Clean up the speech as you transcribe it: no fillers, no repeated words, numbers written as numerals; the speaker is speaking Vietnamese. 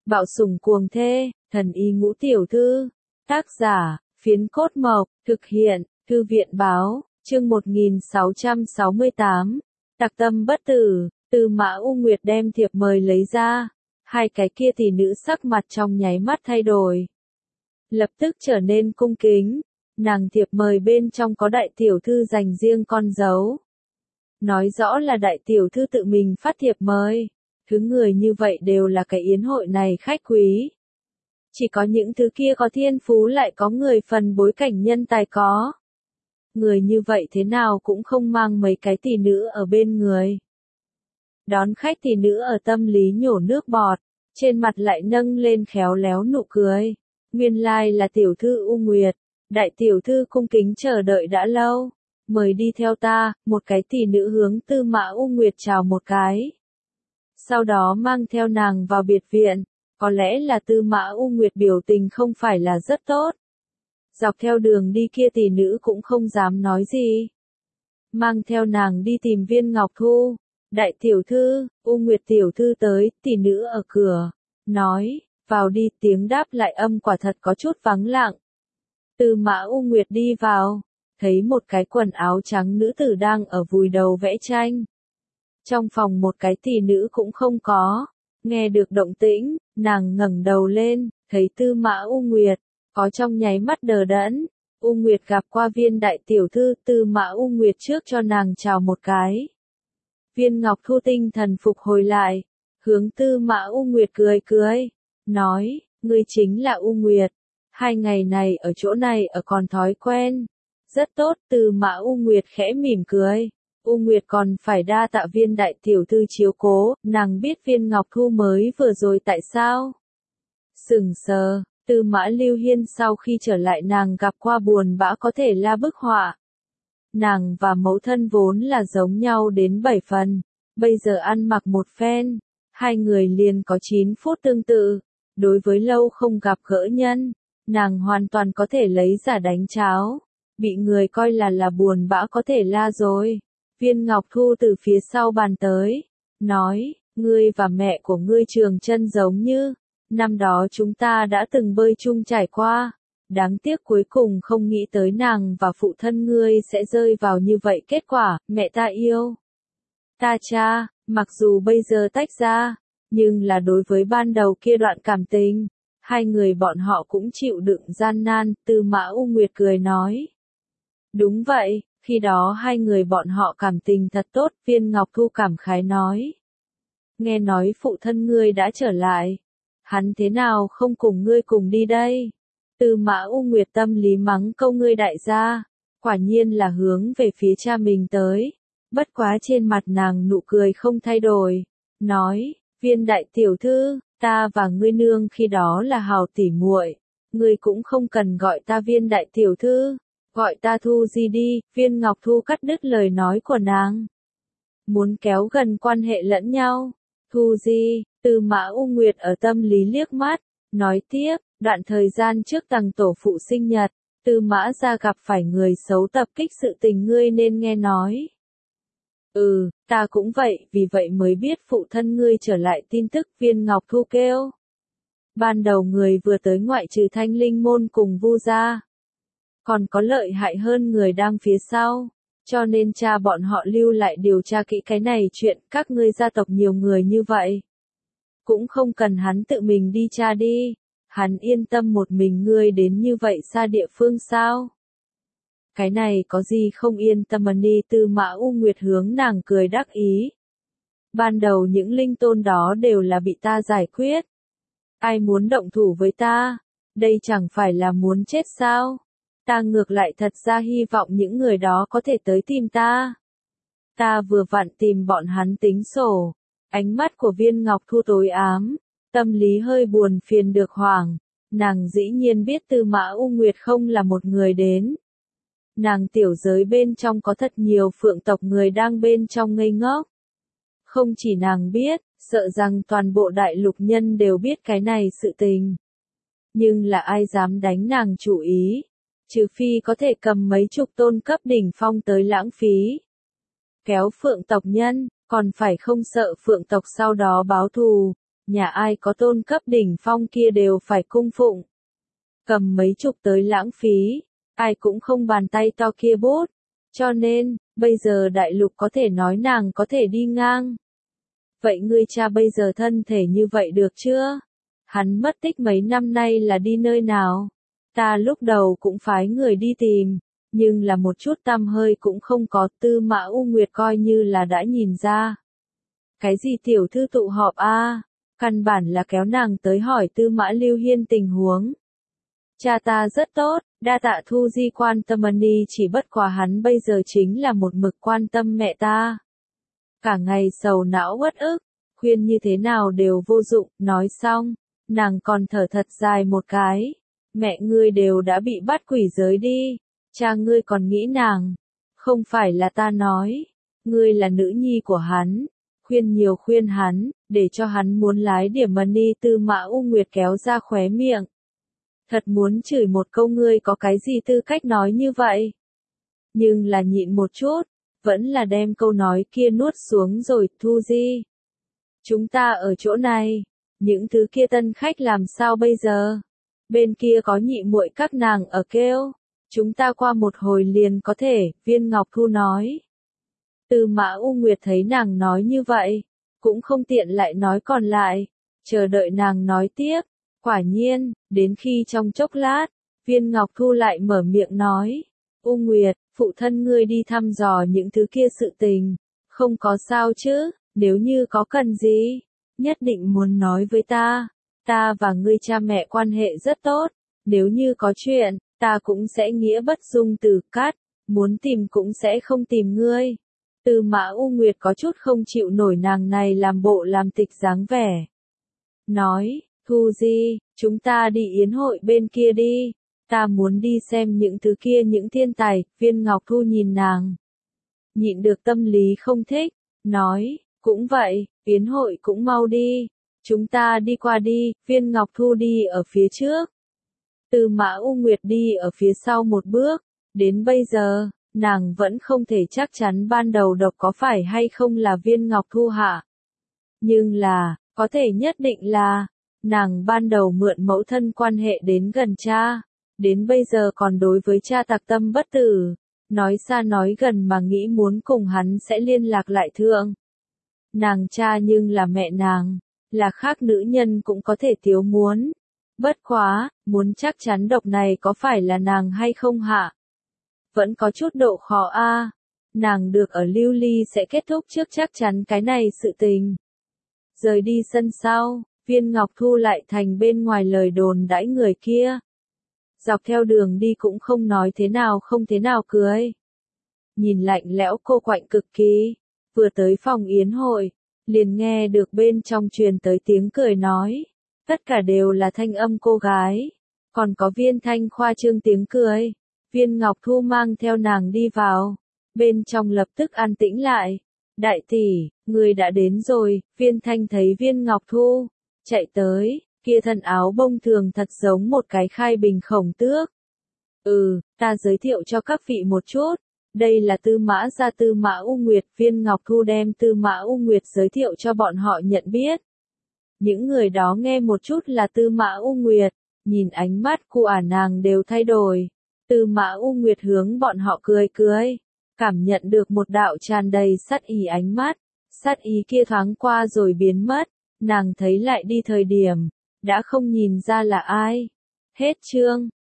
Bạo sủng cuồng thê, thần y ngũ tiểu thư. Tác giả, Phiến Cốt Mộc, thực hiện, Thư viện báo, chương 1668. Tặc tâm bất tử, Tư Mã U Nguyệt đem thiệp mời lấy ra. Hai cái kia tỷ nữ sắc mặt trong nháy mắt thay đổi. Lập tức trở nên cung kính. Nàng thiệp mời bên trong có đại tiểu thư dành riêng con dấu. Nói rõ là đại tiểu thư tự mình phát thiệp mời. Thứ người như vậy đều là cái yến hội này khách quý. Chỉ có những thứ kia có thiên phú lại có người phần bối cảnh nhân tài có. Người như vậy thế nào cũng không mang mấy cái tỷ nữ ở bên người. Đón khách tỷ nữ ở tâm lý nhổ nước bọt, trên mặt lại nâng lên khéo léo nụ cười. Nguyên lai là tiểu thư U Nguyệt, đại tiểu thư cung kính chờ đợi đã lâu. Mời đi theo ta, một cái tỷ nữ hướng Tư Mã U Nguyệt chào một cái. Sau đó mang theo nàng vào biệt viện, có lẽ là Tư Mã U Nguyệt biểu tình không phải là rất tốt. Dọc theo đường đi kia tỷ nữ cũng không dám nói gì. Mang theo nàng đi tìm Viên Ngọc Thu. Đại tiểu thư, U Nguyệt tiểu thư tới, tỷ nữ ở cửa. Nói, vào đi, tiếng đáp lại âm quả thật có chút vắng lặng. Tư Mã U Nguyệt đi vào, thấy một cái quần áo trắng nữ tử đang ở vùi đầu vẽ tranh. Trong phòng một cái tỷ nữ cũng không có. Nghe được động tĩnh, nàng ngẩng đầu lên, thấy Tư Mã U Nguyệt, có trong nháy mắt đờ đẫn. U Nguyệt gặp qua Viên đại tiểu thư, Tư Mã U Nguyệt trước cho nàng chào một cái. Viên Ngọc Thu tinh thần phục hồi lại, hướng Tư Mã U Nguyệt cười cười, nói, ngươi chính là U Nguyệt, 2 ngày này ở chỗ này ở còn thói quen. Rất tốt, Tư Mã U Nguyệt khẽ mỉm cười. U Nguyệt còn phải đa tạ Viên đại tiểu thư chiếu cố, nàng biết Viên Ngọc Thu mới vừa rồi tại sao. Sừng sờ, Tư Mã Lưu Hiên sau khi trở lại nàng gặp qua buồn bã có thể la bức họa. Nàng và mẫu thân vốn là giống nhau đến 7 phần, bây giờ ăn mặc một phen, hai người liền có 9 phút tương tự. Đối với lâu không gặp gỡ nhân, nàng hoàn toàn có thể lấy giả đánh cháo, bị người coi là buồn bã có thể la rồi. Viên Ngọc Thu từ phía sau bàn tới, nói, ngươi và mẹ của ngươi Trường Chân giống như, năm đó chúng ta đã từng bơi chung trải qua. Đáng tiếc cuối cùng không nghĩ tới nàng và phụ thân ngươi sẽ rơi vào như vậy kết quả, mẹ ta yêu ta cha, mặc dù bây giờ tách ra, nhưng là đối với ban đầu kia đoạn cảm tình, hai người bọn họ cũng chịu đựng gian nan, Tư Mã U Nguyệt cười nói. Đúng vậy, khi đó hai người bọn họ cảm tình thật tốt, Viên Ngọc Thu cảm khái nói. Nghe nói phụ thân ngươi đã trở lại, hắn thế nào không cùng ngươi cùng đi đây? Tư Mã U Nguyệt tâm lý mắng câu ngươi đại gia, quả nhiên là hướng về phía cha mình tới. Bất quá trên mặt nàng nụ cười không thay đổi, nói, Viên đại tiểu thư, ta và ngươi nương khi đó là hào tỉ muội, ngươi cũng không cần gọi ta Viên đại tiểu thư, gọi ta Thu Di đi. Viên Ngọc Thu cắt đứt lời nói của nàng. Muốn kéo gần quan hệ lẫn nhau, Thu Di, Tư Mã U Nguyệt ở tâm lý liếc mắt, nói tiếp. Đoạn thời gian trước tằng tổ phụ sinh nhật, Tư Mã gia gặp phải người xấu tập kích sự tình ngươi nên nghe nói. Ta cũng vậy, vì vậy mới biết phụ thân ngươi trở lại tin tức. Viên Ngọc Thu kêu. Ban đầu người vừa tới ngoại trừ Thanh Linh môn cùng Vu gia, còn có lợi hại hơn người đang phía sau, cho nên cha bọn họ lưu lại điều tra kỹ cái này chuyện. Các ngươi gia tộc nhiều người như vậy, cũng không cần hắn tự mình đi tra đi. Hắn yên tâm một mình ngươi đến như vậy xa địa phương sao? Cái này có gì không yên tâm mà đi. Tư Mã U Nguyệt hướng nàng cười đắc ý. Ban đầu những linh tôn đó đều là bị ta giải quyết. Ai muốn động thủ với ta? Đây chẳng phải là muốn chết sao? Ta ngược lại thật ra hy vọng những người đó có thể tới tìm ta. Ta vừa vặn tìm bọn hắn tính sổ. Ánh mắt của Viên Ngọc Thu tối ám. Tâm lý hơi buồn phiền được hoảng, nàng dĩ nhiên biết Tư Mã U Nguyệt không là một người đến. Nàng tiểu giới bên trong có thật nhiều phượng tộc người đang bên trong ngây ngốc. Không chỉ nàng biết, sợ rằng toàn bộ đại lục nhân đều biết cái này sự tình. Nhưng là ai dám đánh nàng chủ ý, trừ phi có thể cầm mấy chục tôn cấp đỉnh phong tới lãng phí. Kéo phượng tộc nhân, còn phải không sợ phượng tộc sau đó báo thù. nhà ai có tôn cấp đỉnh phong kia đều phải cung phụng. Cầm mấy chục tới lãng phí, ai cũng không bàn tay to kia bút. Cho nên, bây giờ đại lục có thể nói nàng có thể đi ngang. Vậy ngươi cha bây giờ thân thể như vậy được chưa? Hắn mất tích mấy năm nay là đi nơi nào? Ta lúc đầu cũng phái người đi tìm, nhưng là một chút tăm hơi cũng không có. Tư Mã U Nguyệt coi như là đã nhìn ra. Cái gì tiểu thư tụ họp a? Căn bản là kéo nàng tới hỏi Tư Mã Lưu Hiên tình huống. Cha ta rất tốt, đa tạ Thu Di quan tâm Ân, chỉ bất quá hắn bây giờ chính là một mực quan tâm mẹ ta. Cả ngày sầu não uất ức, khuyên như thế nào đều vô dụng. Nói xong, nàng còn thở thật dài một cái. Mẹ ngươi đều đã bị bắt quỷ giới đi, cha ngươi còn nghĩ nàng. Không phải là ta nói, ngươi là nữ nhi của hắn. Khuyên nhiều khuyên hắn, để cho hắn muốn lái điểm Ân. Tư Mã U Nguyệt kéo ra khóe miệng. Thật muốn chửi một câu ngươi có cái gì tư cách nói như vậy. Nhưng là nhịn một chút, vẫn là đem câu nói kia nuốt xuống rồi. Thu Di, chúng ta ở chỗ này, những thứ kia tân khách làm sao bây giờ? Bên kia có nhị muội các nàng ở kêu, chúng ta qua một hồi liền có thể. Viên Ngọc Thu nói. Tư Mã U Nguyệt thấy nàng nói như vậy, cũng không tiện lại nói còn lại, chờ đợi nàng nói tiếp. Quả nhiên, đến khi trong chốc lát, Viên Ngọc Thu lại mở miệng nói. U Nguyệt, phụ thân ngươi đi thăm dò những thứ kia sự tình, không có sao chứ? Nếu như có cần gì, nhất định muốn nói với ta. Ta và ngươi cha mẹ quan hệ rất tốt, nếu như có chuyện, ta cũng sẽ nghĩa bất dung từ cát, muốn tìm cũng sẽ không tìm ngươi. Tư Mã U Nguyệt có chút không chịu nổi nàng này làm bộ làm tịch dáng vẻ. Nói, Thu Di, chúng ta đi yến hội bên kia đi, ta muốn đi xem những thứ kia những thiên tài. Viên Ngọc Thu nhìn nàng, nhịn được tâm lý không thích, nói, cũng vậy, yến hội cũng mau đi, chúng ta đi qua đi. Viên Ngọc Thu đi ở phía trước, Tư Mã U Nguyệt đi ở phía sau một bước. Đến bây giờ, nàng vẫn không thể chắc chắn ban đầu độc có phải hay không là Viên Ngọc Thu hạ. Nhưng là, có thể nhất định là, nàng ban đầu mượn mẫu thân quan hệ đến gần cha, đến bây giờ còn đối với cha tặc tâm bất tử, nói xa nói gần mà nghĩ muốn cùng hắn sẽ liên lạc lại thượng. Nàng cha nhưng là mẹ nàng, là khác nữ nhân cũng có thể thiếu muốn. Bất quá, muốn chắc chắn độc này có phải là nàng hay không hạ? Vẫn có chút độ khó a. Nàng được ở Lưu Ly sẽ kết thúc trước chắc chắn cái này sự tình. Rời đi sân sau, Viên Ngọc Thu lại thành bên ngoài lời đồn đãi người kia. Dọc theo đường đi cũng không nói thế nào không thế nào cười. Nhìn lạnh lẽo cô quạnh cực kỳ. Vừa tới phòng yến hội, liền nghe được bên trong truyền tới tiếng cười nói. Tất cả đều là thanh âm cô gái. Còn có Viên Thanh khoa trương tiếng cười. Viên Ngọc Thu mang theo nàng đi vào. Bên trong lập tức an tĩnh lại. Đại tỷ, người đã đến rồi. Viên Thanh thấy Viên Ngọc Thu chạy tới, kia thân áo bông thường thật giống một cái khai bình khổng tước. Ta giới thiệu cho các vị một chút. Đây là Tư Mã gia Tư Mã U Nguyệt. Viên Ngọc Thu đem Tư Mã U Nguyệt giới thiệu cho bọn họ nhận biết. Những người đó nghe một chút là Tư Mã U Nguyệt, nhìn ánh mắt của nàng đều thay đổi. Tư Mã U Nguyệt hướng bọn họ cười cười, cảm nhận được một đạo tràn đầy sát ý ánh mắt. Sát ý kia thoáng qua rồi biến mất, nàng thấy lại đi thời điểm, đã không nhìn ra là ai. Hết chương.